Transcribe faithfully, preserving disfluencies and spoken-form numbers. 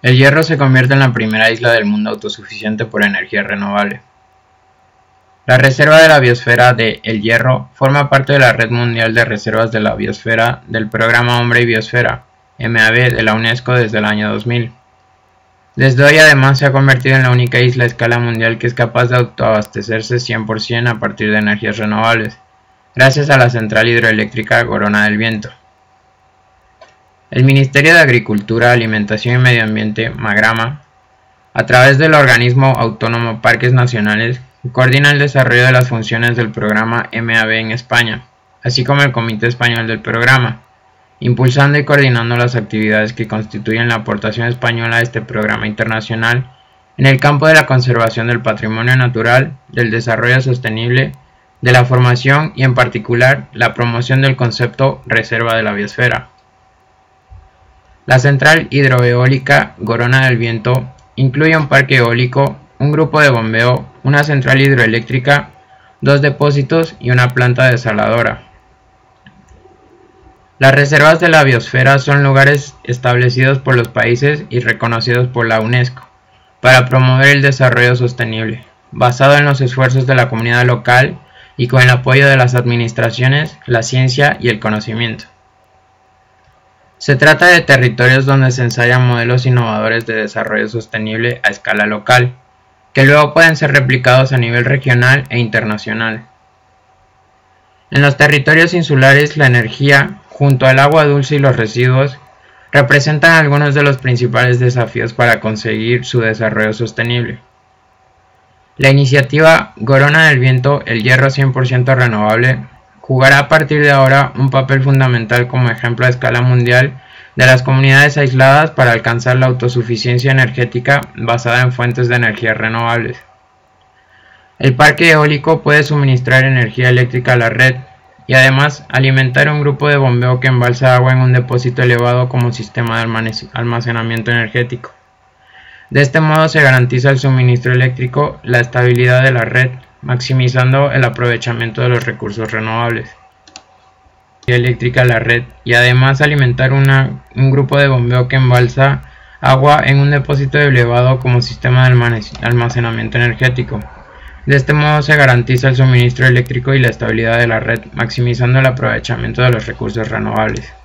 El Hierro se convierte en la primera isla del mundo autosuficiente por energía renovable. La Reserva de la Biosfera de El Hierro forma parte de la Red Mundial de Reservas de la Biosfera del Programa Hombre y Biosfera, M A B, de la UNESCO desde el año dos mil. Desde hoy además se ha convertido en la única isla a escala mundial que es capaz de autoabastecerse cien por ciento a partir de energías renovables, gracias a la central hidroeléctrica Gorona del Viento. El Ministerio de Agricultura, Alimentación y Medio Ambiente, MAGRAMA, a través del organismo autónomo Parques Nacionales, coordina el desarrollo de las funciones del programa M A B en España, así como el Comité Español del Programa, impulsando y coordinando las actividades que constituyen la aportación española a este programa internacional en el campo de la conservación del patrimonio natural, del desarrollo sostenible, de la formación y en particular la promoción del concepto Reserva de la Biosfera. La central hidroeólica Gorona del Viento incluye un parque eólico, un grupo de bombeo, una central hidroeléctrica, dos depósitos y una planta desaladora. Las reservas de la biosfera son lugares establecidos por los países y reconocidos por la UNESCO para promover el desarrollo sostenible, basado en los esfuerzos de la comunidad local y con el apoyo de las administraciones, la ciencia y el conocimiento. Se trata de territorios donde se ensayan modelos innovadores de desarrollo sostenible a escala local, que luego pueden ser replicados a nivel regional e internacional. En los territorios insulares, la energía, junto al agua dulce y los residuos, representan algunos de los principales desafíos para conseguir su desarrollo sostenible. La iniciativa Gorona del Viento, el Hierro cien por ciento renovable, jugará a partir de ahora un papel fundamental como ejemplo a escala mundial de las comunidades aisladas para alcanzar la autosuficiencia energética basada en fuentes de energía renovables. El parque eólico puede suministrar energía eléctrica a la red y además alimentar un grupo de bombeo que embalsa agua en un depósito elevado como sistema de almacenamiento energético. De este modo se garantiza el suministro eléctrico, la estabilidad de la red, maximizando el aprovechamiento de los recursos renovables eléctrica a la red y además alimentar una, un grupo de bombeo que embalsa agua en un depósito elevado como sistema de almacenamiento energético. De este modo se garantiza el suministro eléctrico y la estabilidad de la red, maximizando el aprovechamiento de los recursos renovables.